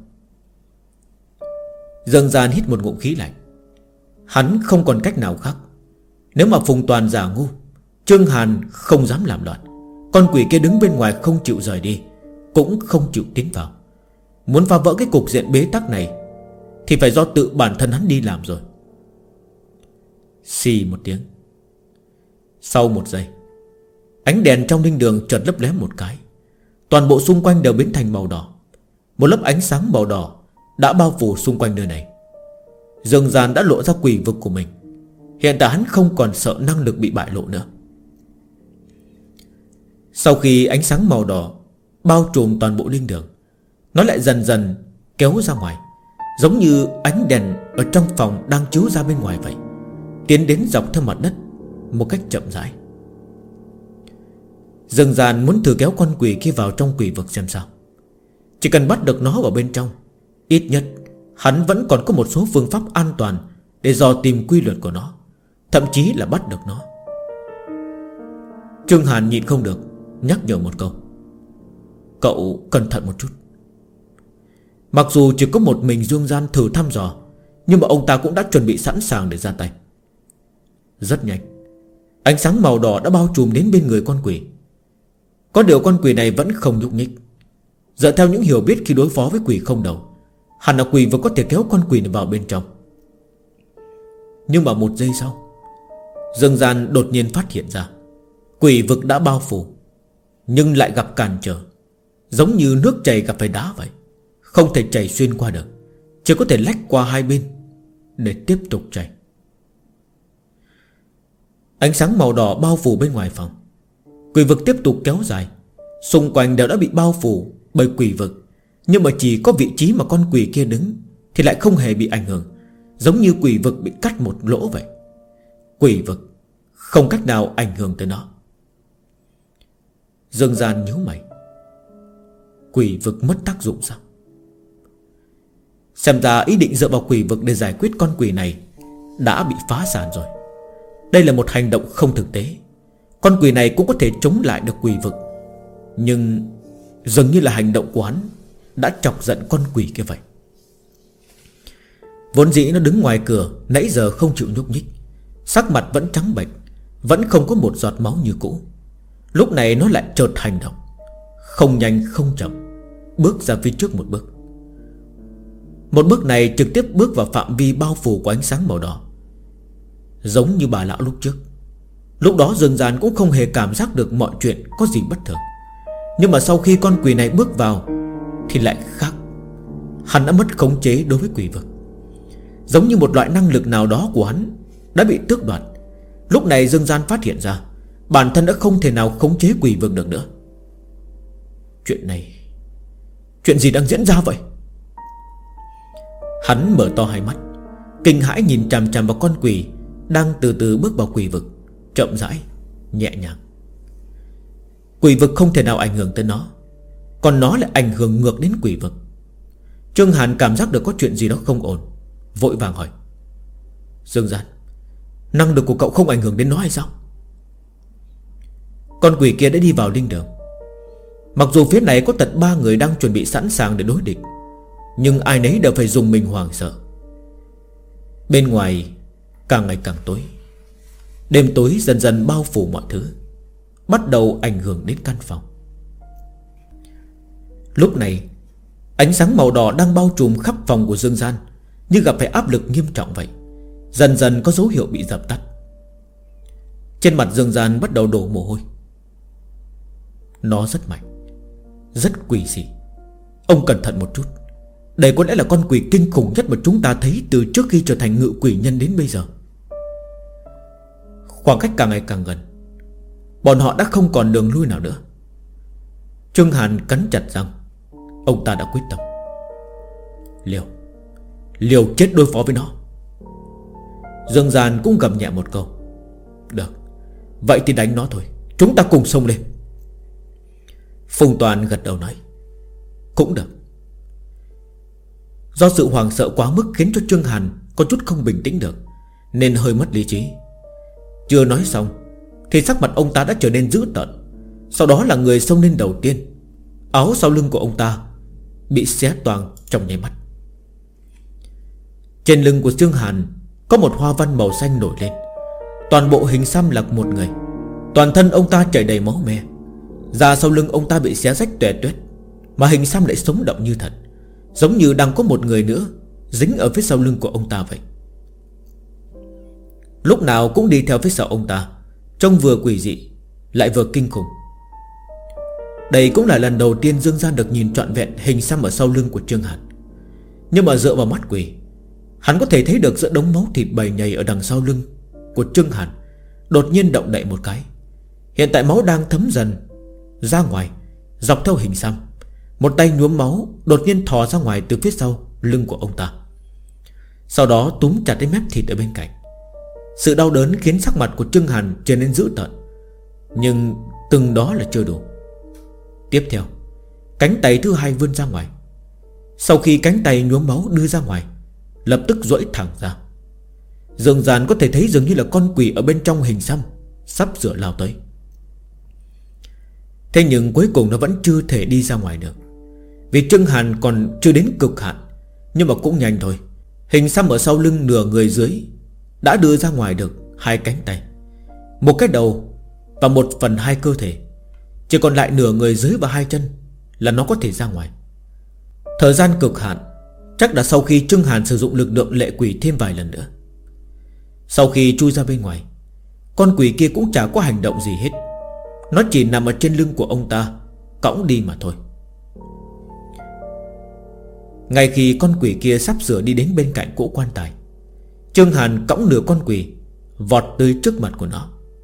Dương Gian hít một ngụm khí lạnh. Hắn không còn cách nào khác. Nếu mà Phùng Toàn giả ngu, Trương Hàn không dám làm loạn, con quỷ kia đứng bên ngoài không chịu rời đi, cũng không chịu tiến vào. Muốn phá vỡ cái cục diện bế tắc này thì phải do tự bản thân hắn đi làm rồi. Xì một tiếng. Sau một giây, ánh đèn trong linh đường chợt lấp lém một cái. Toàn bộ xung quanh đều biến thành màu đỏ. Một lớp ánh sáng màu đỏ đã bao phủ xung quanh nơi này. Dương Gian đã lộ ra quỷ vực của mình. Hiện tại hắn không còn sợ năng lực bị bại lộ nữa. Sau khi ánh sáng màu đỏ bao trùm toàn bộ linh đường, nó lại dần dần kéo ra ngoài, giống như ánh đèn ở trong phòng đang chiếu ra bên ngoài vậy, tiến đến dọc theo mặt đất một cách chậm rãi. Dương Gian muốn thử kéo con quỷ kia vào trong quỷ vực xem sao. Chỉ cần bắt được nó vào bên trong, ít nhất hắn vẫn còn có một số phương pháp an toàn để dò tìm quy luật của nó, thậm chí là bắt được nó. Trương Hàn nhịn không được nhắc nhở một câu: cậu cẩn thận một chút. Mặc dù chỉ có một mình Dương Gian thử thăm dò, nhưng mà ông ta cũng đã chuẩn bị sẵn sàng để ra tay. Rất nhanh, ánh sáng màu đỏ đã bao trùm đến bên người con quỷ. Có điều con quỷ này vẫn không nhúc nhích. Dựa theo những hiểu biết khi đối phó với quỷ không đầu, hẳn là quỷ vẫn có thể kéo con quỷ này vào bên trong. Nhưng mà một giây sau, Dương Gian đột nhiên phát hiện ra quỷ vực đã bao phủ, nhưng lại gặp cản trở, giống như nước chảy gặp phải đá vậy, không thể chảy xuyên qua được, chỉ có thể lách qua hai bên để tiếp tục chảy. Ánh sáng màu đỏ bao phủ bên ngoài phòng. Quỷ vực tiếp tục kéo dài. Xung quanh đều đã bị bao phủ bởi quỷ vực, nhưng mà chỉ có vị trí mà con quỷ kia đứng thì lại không hề bị ảnh hưởng, giống như quỷ vực bị cắt một lỗ vậy. Quỷ vực không cách nào ảnh hưởng tới nó. Dương Gian nhíu mày. Quỷ vực mất tác dụng sao? Xem ra ý định dựa vào quỷ vực để giải quyết con quỷ này đã bị phá sản rồi. Đây là một hành động không thực tế. Con quỷ này cũng có thể chống lại được quỷ vực, nhưng dường như là hành động của hắn đã chọc giận con quỷ kia vậy. Vốn dĩ nó đứng ngoài cửa nãy giờ không chịu nhúc nhích, sắc mặt vẫn trắng bệch, vẫn không có một giọt máu như cũ. Lúc này nó lại chợt hành động, không nhanh không chậm, bước ra phía trước một bước. Một bước này trực tiếp bước vào phạm vi bao phủ của ánh sáng màu đỏ, giống như bà lão lúc trước. Lúc đó Dương Gian cũng không hề cảm giác được mọi chuyện có gì bất thường. Nhưng mà sau khi con quỷ này bước vào thì lại khác. Hắn đã mất khống chế đối với quỷ vực, giống như một loại năng lực nào đó của hắn đã bị tước đoạt. Lúc này Dương Gian phát hiện ra bản thân đã không thể nào khống chế quỷ vực được nữa. Chuyện gì đang diễn ra vậy? Hắn mở to hai mắt, kinh hãi nhìn chằm chằm vào con quỷ đang từ từ bước vào quỷ vực, chậm rãi, nhẹ nhàng. Quỷ vực không thể nào ảnh hưởng tới nó, còn nó lại ảnh hưởng ngược đến quỷ vực. Trương Hàn cảm giác được có chuyện gì đó không ổn, vội vàng hỏi: Dương Gian, năng lực của cậu không ảnh hưởng đến nó hay sao? Con quỷ kia đã đi vào linh đường. Mặc dù phía này có tận 3 người đang chuẩn bị sẵn sàng để đối địch, nhưng ai nấy đều phải dùng mình hoảng sợ. Bên ngoài càng ngày càng tối. Đêm tối dần dần bao phủ mọi thứ, bắt đầu ảnh hưởng đến căn phòng. Lúc này ánh sáng màu đỏ đang bao trùm khắp phòng của Dương Gian như gặp phải áp lực nghiêm trọng vậy, dần dần có dấu hiệu bị dập tắt. Trên mặt Dương Gian bắt đầu đổ mồ hôi. Nó rất mạnh, rất quỷ dị. Ông cẩn thận một chút. Đây có lẽ là con quỷ kinh khủng nhất mà chúng ta thấy từ trước khi trở thành ngự quỷ nhân đến bây giờ. Khoảng cách càng ngày càng gần, bọn họ đã không còn đường lui nào nữa. Trương Hàn cắn chặt răng. Ông ta đã quyết tâm. Liều chết đối phó với nó. Dương Gian cũng gầm nhẹ một câu: Được, vậy thì đánh nó thôi, chúng ta cùng xông lên. Phùng Toàn gật đầu nói: Cũng được. Do sự hoảng sợ quá mức khiến cho Trương Hàn có chút không bình tĩnh được, nên hơi mất lý trí. Chưa nói xong thì sắc mặt ông ta đã trở nên dữ tợn. Sau đó là người xông lên đầu tiên. Áo sau lưng của ông ta bị xé toang trong nháy mắt. Trên lưng của Trương Hàn có một hoa văn màu xanh nổi lên. Toàn bộ hình xăm là một người. Toàn thân ông ta chảy đầy máu me. Da sau lưng ông ta bị xé rách toẹt toét, mà hình xăm lại sống động như thật, giống như đang có một người nữa dính ở phía sau lưng của ông ta vậy. Lúc nào cũng đi theo phía sau ông ta, trông vừa quỷ dị lại vừa kinh khủng. Đây cũng là lần đầu tiên Dương Gian được nhìn trọn vẹn hình xăm ở sau lưng của Trương Hàn. Nhưng mà dựa vào mắt quỷ, hắn có thể thấy được giữa đống máu thịt bầy nhầy ở đằng sau lưng của Trương Hàn đột nhiên động đậy một cái. Hiện tại máu đang thấm dần ra ngoài, dọc theo hình xăm. Một tay nhuốm máu đột nhiên thò ra ngoài từ phía sau lưng của ông ta, sau đó túm chặt đến mép thịt ở bên cạnh. Sự đau đớn khiến sắc mặt của Trương Hàn trở nên dữ tợn. Nhưng từng đó là chưa đủ. Tiếp theo, cánh tay thứ hai vươn ra ngoài. Sau khi cánh tay nhuốm máu đưa ra ngoài, lập tức duỗi thẳng ra. Dương Gian có thể thấy dường như là con quỷ ở bên trong hình xăm sắp sửa lao tới. Thế nhưng cuối cùng nó vẫn chưa thể đi ra ngoài được, vì Trương Hàn còn chưa đến cực hạn. Nhưng mà cũng nhanh thôi. Hình xăm ở sau lưng nửa người dưới đã đưa ra ngoài được hai cánh tay, một cái đầu và 1/2 cơ thể. Chỉ còn lại nửa người dưới và hai chân là nó có thể ra ngoài. Thời gian cực hạn chắc là sau khi Trương Hàn sử dụng lực lượng lệ quỷ thêm vài lần nữa. Sau khi chui ra bên ngoài, con quỷ kia cũng chả có hành động gì hết. Nó chỉ nằm ở trên lưng của ông ta, cõng đi mà thôi. Ngay khi con quỷ kia sắp sửa đi đến bên cạnh cỗ quan tài, Trương Hàn cõng nửa con quỷ vọt tới trước mặt của nó.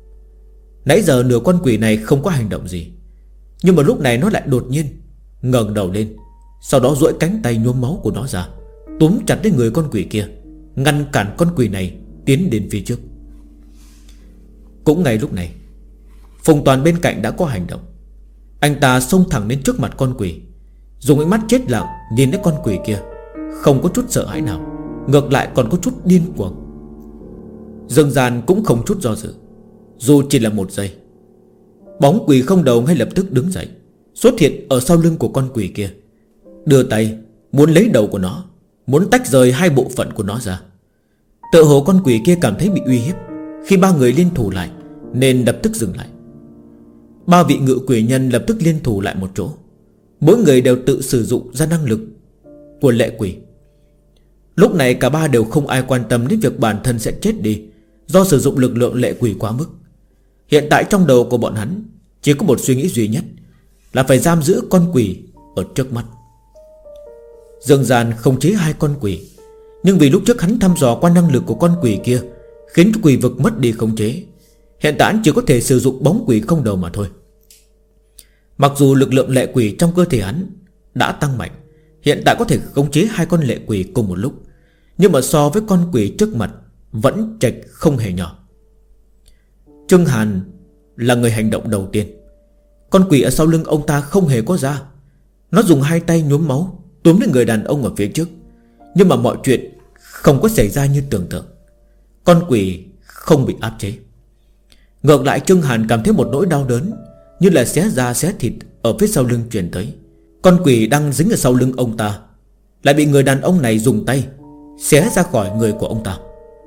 Nãy giờ nửa con quỷ này không có hành động gì, nhưng mà lúc này nó lại đột nhiên ngẩng đầu lên, sau đó duỗi cánh tay nhuốm máu của nó ra, túm chặt lấy người con quỷ kia, ngăn cản con quỷ này tiến đến phía trước. Cũng ngay lúc này, Phùng Toàn bên cạnh đã có hành động. Anh ta xông thẳng đến trước mặt con quỷ, dùng ánh mắt chết lặng nhìn đến con quỷ kia, không có chút sợ hãi nào, ngược lại còn có chút điên cuồng. Dương Gian cũng không chút do dự, dù chỉ là một giây. Bóng quỷ không đầu ngay lập tức đứng dậy, xuất hiện ở sau lưng của con quỷ kia, đưa tay muốn lấy đầu của nó, muốn tách rời hai bộ phận của nó ra. Tựa hồ con quỷ kia cảm thấy bị uy hiếp khi ba người liên thủ lại, nên lập tức dừng lại. Ba vị ngự quỷ nhân lập tức liên thủ lại một chỗ, mỗi người đều tự sử dụng ra năng lực của lệ quỷ. Lúc này cả ba đều không ai quan tâm đến việc bản thân sẽ chết đi do sử dụng lực lượng lệ quỷ quá mức. Hiện tại trong đầu của bọn hắn chỉ có một suy nghĩ duy nhất, là phải giam giữ con quỷ ở trước mắt. Dương Gian không chế hai con quỷ, nhưng vì lúc trước hắn thăm dò qua năng lực của con quỷ kia, khiến cho quỷ vực mất đi khống chế. Hiện tại hắn chỉ có thể sử dụng bóng quỷ không đầu mà thôi. Mặc dù lực lượng lệ quỷ trong cơ thể hắn đã tăng mạnh, hiện tại có thể khống chế hai con lệ quỷ cùng một lúc, nhưng mà so với con quỷ trước mặt vẫn chệch không hề nhỏ. Trương Hàn là người hành động đầu tiên. Con quỷ ở sau lưng ông ta không hề có da. Nó dùng hai tay nhuốm máu túm đến người đàn ông ở phía trước, nhưng mà mọi chuyện không có xảy ra như tưởng tượng. Con quỷ không bị áp chế. Ngược lại Trương Hàn cảm thấy một nỗi đau đớn, như là xé da xé thịt ở phía sau lưng truyền tới. Con quỷ đang dính ở sau lưng ông ta lại bị người đàn ông này dùng tay xé ra khỏi người của ông ta.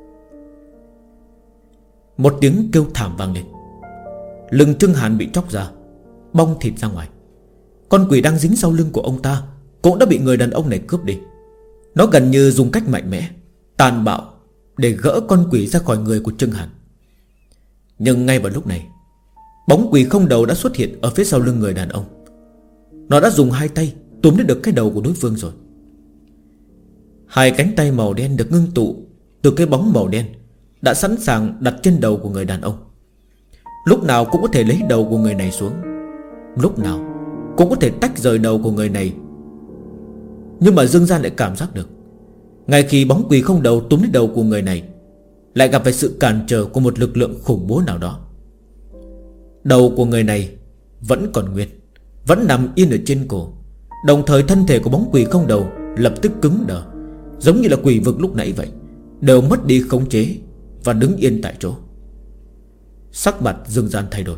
Một tiếng kêu thảm vang lên. Lưng Trương Hàn bị chóc ra, bong thịt ra ngoài. Con quỷ đang dính sau lưng của ông ta cũng đã bị người đàn ông này cướp đi. Nó gần như dùng cách mạnh mẽ, tàn bạo để gỡ con quỷ ra khỏi người của Trương Hàn. Nhưng ngay vào lúc này, bóng quỷ không đầu đã xuất hiện ở phía sau lưng người đàn ông. Nó đã dùng hai tay túm lấy được cái đầu của đối phương rồi. Hai cánh tay màu đen được ngưng tụ từ cái bóng màu đen đã sẵn sàng đặt trên đầu của người đàn ông. Lúc nào cũng có thể lấy đầu của người này xuống, lúc nào cũng có thể tách rời đầu của người này. Nhưng mà Dương Gian lại cảm giác được, ngay khi bóng quỷ không đầu túm lấy đầu của người này, lại gặp phải sự cản trở của một lực lượng khủng bố nào đó. Đầu của người này vẫn còn nguyên, vẫn nằm yên ở trên cổ. Đồng thời thân thể của bóng quỷ không đầu lập tức cứng đờ, giống như là quỷ vực lúc nãy vậy, đều mất đi khống chế và đứng yên tại chỗ. Sắc mặt Dương Gian thay đổi.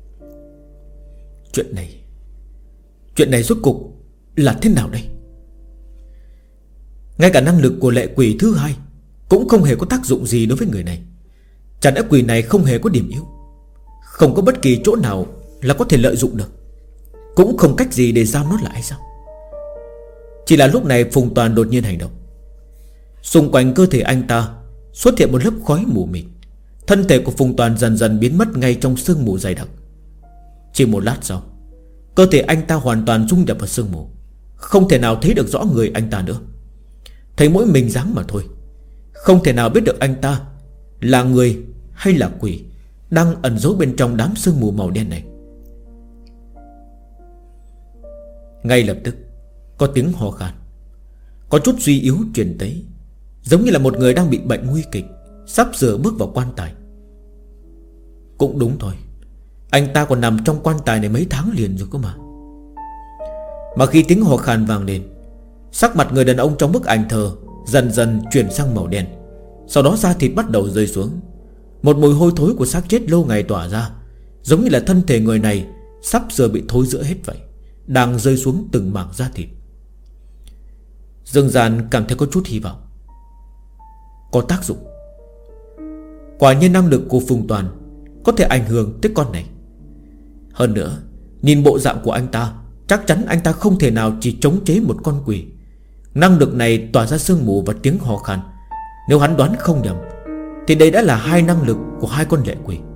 Chuyện này rốt cục là thế nào đây? Ngay cả năng lực của lệ quỷ thứ hai cũng không hề có tác dụng gì đối với người này. Chẳng lẽ quỷ này không hề có điểm yếu, không có bất kỳ chỗ nào là có thể lợi dụng được, cũng không cách gì để giam nó lại sao? Chỉ là lúc này Phùng Toàn đột nhiên hành động. Xung quanh cơ thể anh ta xuất hiện một lớp khói mù mịt. Thân thể của Phùng Toàn dần dần biến mất ngay trong sương mù dày đặc. Chỉ một lát sau, cơ thể anh ta hoàn toàn dung nhập vào sương mù, không thể nào thấy được rõ người anh ta nữa. Thấy mỗi mình dáng mà thôi, không thể nào biết được anh ta là người hay là quỷ đang ẩn giấu bên trong đám sương mù màu đen này. Ngay lập tức có tiếng ho khan, có chút suy yếu truyền tới, giống như là một người đang bị bệnh nguy kịch, sắp sửa bước vào quan tài. Cũng đúng thôi, anh ta còn nằm trong quan tài này mấy tháng liền rồi cơ mà. Mà khi tiếng ho khan vang lên, sắc mặt người đàn ông trong bức ảnh thờ dần dần chuyển sang màu đen. Sau đó da thịt bắt đầu rơi xuống. Một mùi hôi thối của xác chết lâu ngày tỏa ra, giống như là thân thể người này sắp sửa bị thối rữa hết vậy, đang rơi xuống từng mảng da thịt. Dương Gian cảm thấy có chút hy vọng, có tác dụng. Quả nhiên năng lực của Phùng Toàn có thể ảnh hưởng tới con này. Hơn nữa, nhìn bộ dạng của anh ta, chắc chắn anh ta không thể nào chỉ chống chế một con quỷ. Năng lực này tỏa ra sương mù và tiếng hò khan, nếu hắn đoán không nhầm thì đây đã là hai năng lực của hai con lệ quỷ.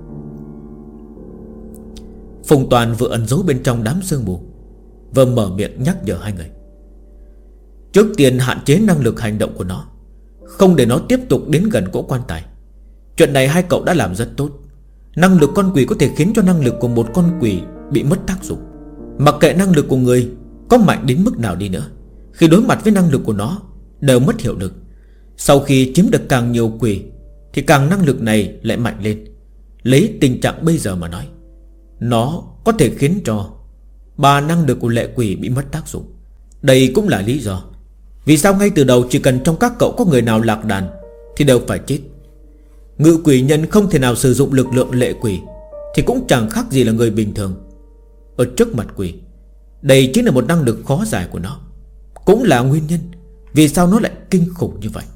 Phùng Toàn vừa ẩn giấu bên trong đám sương mù, vừa mở miệng nhắc nhở hai người. Trước tiên hạn chế năng lực hành động của nó, không để nó tiếp tục đến gần cỗ quan tài. Chuyện này hai cậu đã làm rất tốt. năng lực con quỷ có thể khiến cho năng lực của một con quỷ bị mất tác dụng. Mặc kệ năng lực của người có mạnh đến mức nào đi nữa, khi đối mặt với năng lực của nó đều mất hiệu lực. Sau khi chiếm được càng nhiều quỷ thì càng năng lực này lại mạnh lên. Lấy tình trạng bây giờ mà nói, nó có thể khiến cho 3 năng lực của lệ quỷ bị mất tác dụng. Đây cũng là lý do vì sao ngay từ đầu chỉ cần trong các cậu có người nào lạc đàn thì đều phải chết. Ngự quỷ nhân không thể nào sử dụng lực lượng lệ quỷ thì cũng chẳng khác gì là người bình thường ở trước mặt quỷ. Đây chính là một năng lực khó giải của nó, cũng là nguyên nhân vì sao nó lại kinh khủng như vậy.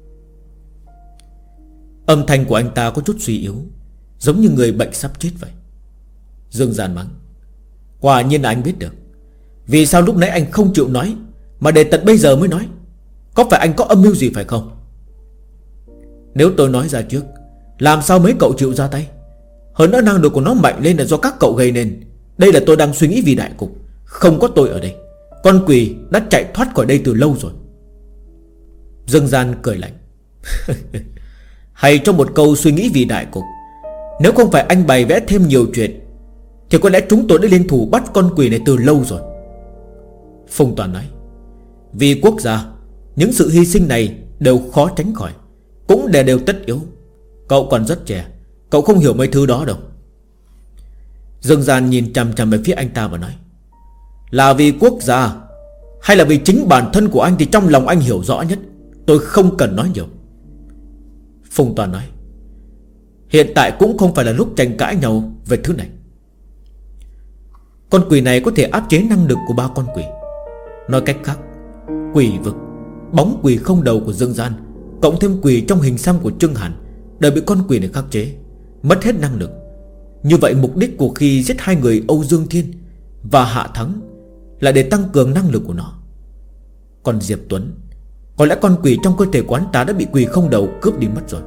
Âm thanh của anh ta có chút suy yếu, giống như người bệnh sắp chết vậy. Dương Gian mắng: quả nhiên là anh biết được. Vì sao lúc nãy anh không chịu nói mà để tận bây giờ mới nói? Có phải anh có âm mưu gì phải không? Nếu tôi nói ra trước, làm sao mấy cậu chịu ra tay? Hơn nữa năng lực của nó mạnh lên là do các cậu gây nên. Đây là tôi đang suy nghĩ vì đại cục. Không có tôi ở đây, con quỷ đã chạy thoát khỏi đây từ lâu rồi. Dương Gian cười lạnh: hay trong một câu suy nghĩ vì đại cục. Nếu không phải anh bày vẽ thêm nhiều chuyện thì có lẽ chúng tôi đã liên thủ bắt con quỷ này từ lâu rồi. Phùng Toàn nói: vì quốc gia, những sự hy sinh này đều khó tránh khỏi, cũng đều tất yếu. Cậu còn rất trẻ, cậu không hiểu mấy thứ đó đâu. Dương Gian nhìn chằm chằm về phía anh ta và nói: là vì quốc gia hay là vì chính bản thân của anh thì trong lòng anh hiểu rõ nhất. Tôi không cần nói nhiều. Phùng Toàn nói: hiện tại cũng không phải là lúc tranh cãi nhau về thứ này. Con quỷ này có thể áp chế năng lực của 3 con quỷ. Nói cách khác, quỷ vực, bóng quỷ không đầu của Dương Gian cộng thêm quỷ trong hình xăm của Trương Hàn đều bị con quỷ này khắc chế, mất hết năng lực. Như vậy mục đích của khi giết 2 người Âu Dương Thiên và Hạ Thắng là để tăng cường năng lực của nó. Còn Diệp Tuấn, có lẽ con quỷ trong cơ thể của hắn ta đã bị quỷ không đầu cướp đi mất rồi.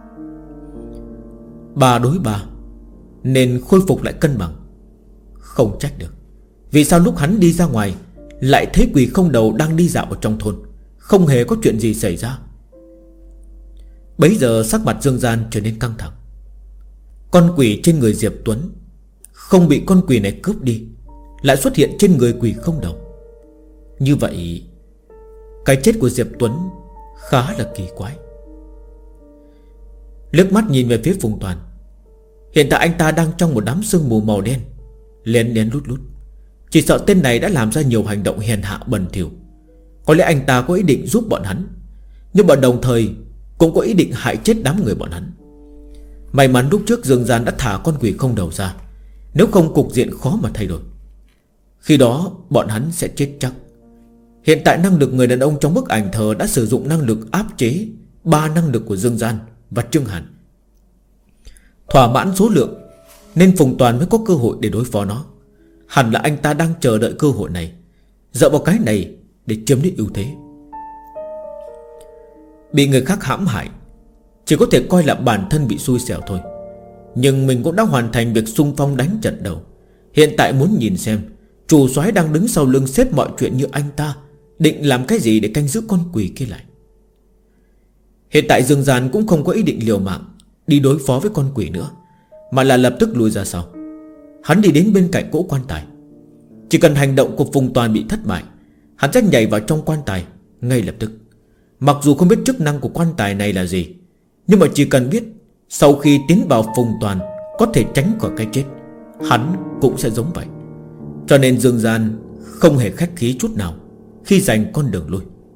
3 đối 3 nên khôi phục lại cân bằng. Không trách được vì sao lúc hắn đi ra ngoài lại thấy quỷ không đầu đang đi dạo ở trong thôn, không hề có chuyện gì xảy ra. Bấy giờ sắc mặt Dương Gian trở nên căng thẳng. Con quỷ trên người Diệp Tuấn không bị con quỷ này cướp đi, lại xuất hiện trên người quỷ không đầu. Như vậy cái chết của Diệp Tuấn khá là kỳ quái. Liếc mắt nhìn về phía Phùng Toàn. Hiện tại anh ta đang trong một đám sương mù màu đen, lén lén lút lút. Chỉ sợ tên này đã làm ra nhiều hành động hèn hạ bẩn thỉu. Có lẽ anh ta có ý định giúp bọn hắn, nhưng mà đồng thời cũng có ý định hại chết đám người bọn hắn. May mắn lúc trước Dương Gian đã thả con quỷ không đầu ra, nếu không cục diện khó mà thay đổi. Khi đó bọn hắn sẽ chết chắc. Hiện tại năng lực người đàn ông trong bức ảnh thờ đã sử dụng năng lực áp chế 3 năng lực của Dương Gian và Trương Hàn. Thỏa mãn số lượng nên Phùng Toàn mới có cơ hội để đối phó nó. Hẳn là anh ta đang chờ đợi cơ hội này, dựa vào cái này để chiếm lấy ưu thế. Bị người khác hãm hại chỉ có thể coi là bản thân bị xui xẻo thôi, nhưng mình cũng đã hoàn thành việc xung phong đánh trận đầu. Hiện tại muốn nhìn xem chủ soái đang đứng sau lưng xếp mọi chuyện như anh ta định làm cái gì để canh giữ con quỷ kia lại. Hiện tại Dương Gian cũng không có ý định liều mạng đi đối phó với con quỷ nữa, mà là lập tức lùi ra sau. Hắn đi đến bên cạnh cỗ quan tài. Chỉ cần hành động của Phùng Toàn bị thất bại, hắn sẽ nhảy vào trong quan tài ngay lập tức. Mặc dù không biết chức năng của quan tài này là gì, nhưng mà chỉ cần biết sau khi tiến vào Phùng Toàn có thể tránh khỏi cái chết, hắn cũng sẽ giống vậy. Cho nên Dương Gian không hề khách khí chút nào khi giành con đường lui.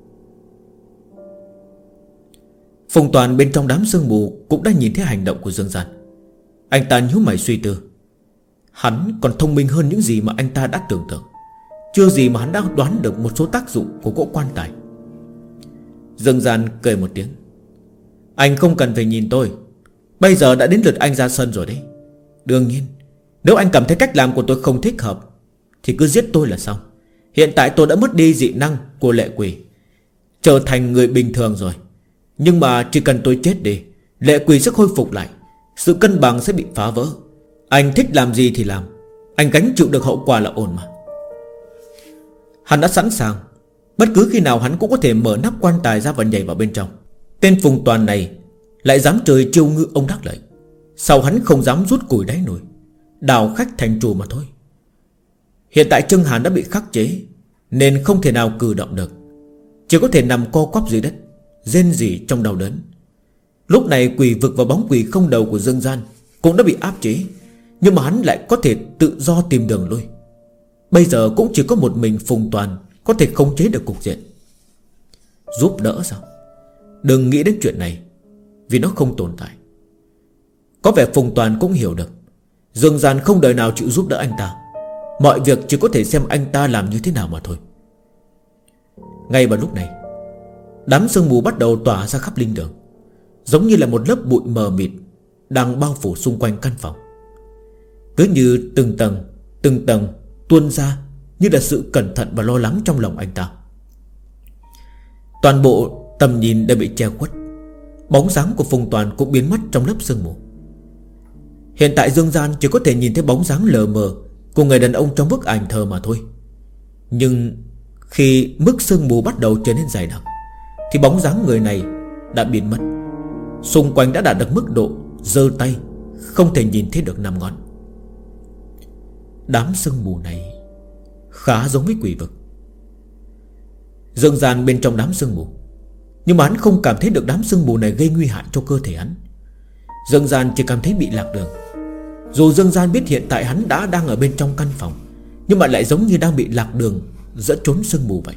Phùng Toàn bên trong đám sương mù cũng đã nhìn thấy hành động của Dương Gian. Anh ta nhíu mày suy tư. Hắn còn thông minh hơn những gì mà anh ta đã tưởng tượng. Chưa gì mà hắn đã đoán được một số tác dụng của cỗ quan tài. Dương Gian cười một tiếng. Anh không cần phải nhìn tôi, bây giờ đã đến lượt anh ra sân rồi đấy. Đương nhiên, nếu anh cảm thấy cách làm của tôi không thích hợp thì cứ giết tôi là xong. Hiện tại tôi đã mất đi dị năng của lệ quỷ, trở thành người bình thường rồi. Nhưng mà chỉ cần tôi chết đi, lệ quỷ sẽ khôi phục lại, sự cân bằng sẽ bị phá vỡ. Anh thích làm gì thì làm, anh gánh chịu được hậu quả là ổn mà. Hắn đã sẵn sàng, bất cứ khi nào hắn cũng có thể mở nắp quan tài ra và nhảy vào bên trong. Tên Phùng Toàn này lại dám trời chiêu ngư ông đắc lợi. Sau hắn không dám rút củi đáy nồi, đào khách thành trù mà thôi. Hiện tại Trương Hàn đã bị khắc chế, nên không thể nào cử động được, chỉ có thể nằm co quắp dưới đất, rên rỉ trong đau đớn. Lúc này quỷ vực và bóng quỷ không đầu của Dương Gian cũng đã bị áp chế, nhưng mà hắn lại có thể tự do tìm đường lui. Bây giờ cũng chỉ có một mình Phùng Toàn có thể khống chế được cục diện. Giúp đỡ sao? Đừng nghĩ đến chuyện này, vì nó không tồn tại. Có vẻ Phùng Toàn cũng hiểu được Dương Gian không đời nào chịu giúp đỡ anh ta. Mọi việc chỉ có thể xem anh ta làm như thế nào mà thôi. Ngay vào lúc này, đám sương mù bắt đầu tỏa ra khắp linh đường, giống như là một lớp bụi mờ mịt đang bao phủ xung quanh căn phòng. Cứ như từng tầng tuôn ra, như là sự cẩn thận và lo lắng trong lòng anh ta. Toàn bộ tầm nhìn đều bị che khuất. Bóng dáng của Phùng Toàn cũng biến mất trong lớp sương mù. Hiện tại Dương Gian chỉ có thể nhìn thấy bóng dáng lờ mờ của người đàn ông trong bức ảnh thờ mà thôi. Nhưng khi mức sương mù bắt đầu trở nên dày đặc, thì bóng dáng người này đã biến mất. Xung quanh đã đạt được mức độ giơ tay không thể nhìn thấy được 5 ngón. Đám sương mù này khá giống với quỷ vực. Dương Gian bên trong đám sương mù, nhưng mà hắn không cảm thấy được đám sương mù này gây nguy hại cho cơ thể hắn. Dương Gian chỉ cảm thấy bị lạc đường. Dù Dương Gian biết hiện tại hắn đang ở bên trong căn phòng, nhưng mà lại giống như đang bị lạc đường giữa chốn sương mù vậy.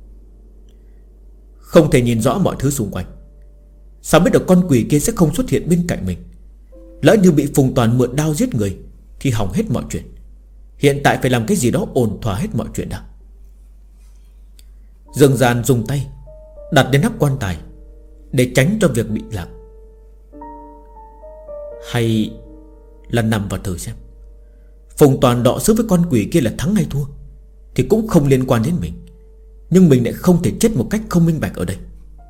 Không thể nhìn rõ mọi thứ xung quanh. Sao biết được con quỷ kia sẽ không xuất hiện bên cạnh mình? Lỡ như bị Phùng Toàn mượn đao giết người thì hỏng hết mọi chuyện. Hiện tại phải làm cái gì đó ổn thỏa hết mọi chuyện đã. Dương Gian dùng tay đặt đến nắp quan tài để tránh cho việc bị lạc. Hay là nằm vào thử xem, Phùng Toàn đọ sức với con quỷ kia là thắng hay thua thì cũng không liên quan đến mình, nhưng mình lại không thể chết một cách không minh bạch ở đây.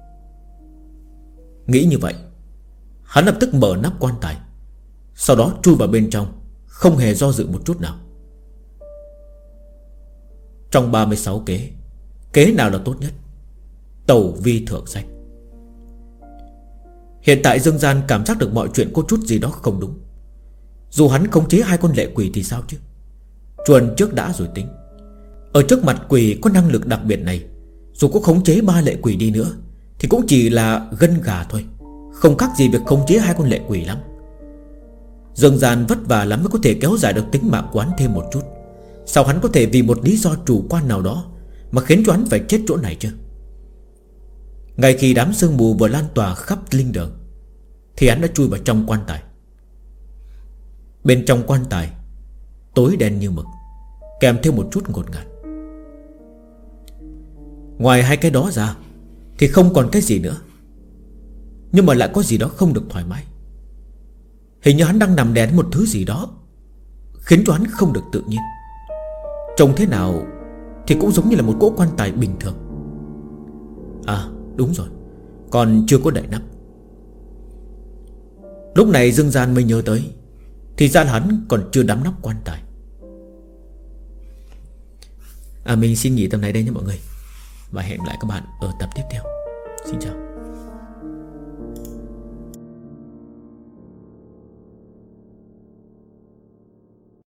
Nghĩ như vậy, hắn lập tức mở nắp quan tài, sau đó chui vào bên trong, không hề do dự một chút nào. Trong 36 kế, kế nào là tốt nhất? Tẩu vi thượng sách. Hiện tại Dương Gian cảm giác được mọi chuyện có chút gì đó không đúng. Dù hắn khống chế 2 con lệ quỷ thì sao chứ? Chuồn trước đã rồi tính. Ở trước mặt quỷ có năng lực đặc biệt này, dù có khống chế 3 lệ quỷ đi nữa thì cũng chỉ là gân gà thôi, không khác gì việc khống chế 2 con lệ quỷ lắm. Dương Gian vất vả lắm mới có thể kéo dài được tính mạng quán thêm một chút. Sao hắn có thể vì một lý do chủ quan nào đó mà khiến cho hắn phải chết chỗ này chứ? Ngay khi đám sương mù vừa lan tỏa khắp linh đường thì hắn đã chui vào trong quan tài. Bên trong quan tài tối đen như mực, kèm theo một chút ngột ngạt. Ngoài 2 cái đó ra thì không còn cái gì nữa, nhưng mà lại có gì đó không được thoải mái. Hình như hắn đang nằm đè đến một thứ gì đó, khiến cho hắn không được tự nhiên. Trông thế nào thì cũng giống như là một cỗ quan tài bình thường. À đúng rồi, còn chưa có đậy nắp. Lúc này Dương Gian mới nhớ tới, thì ra hắn còn chưa đắm nắp quan tài. Mình xin nghỉ tập này đây nhé mọi người, và hẹn lại các bạn ở tập tiếp theo. Xin chào.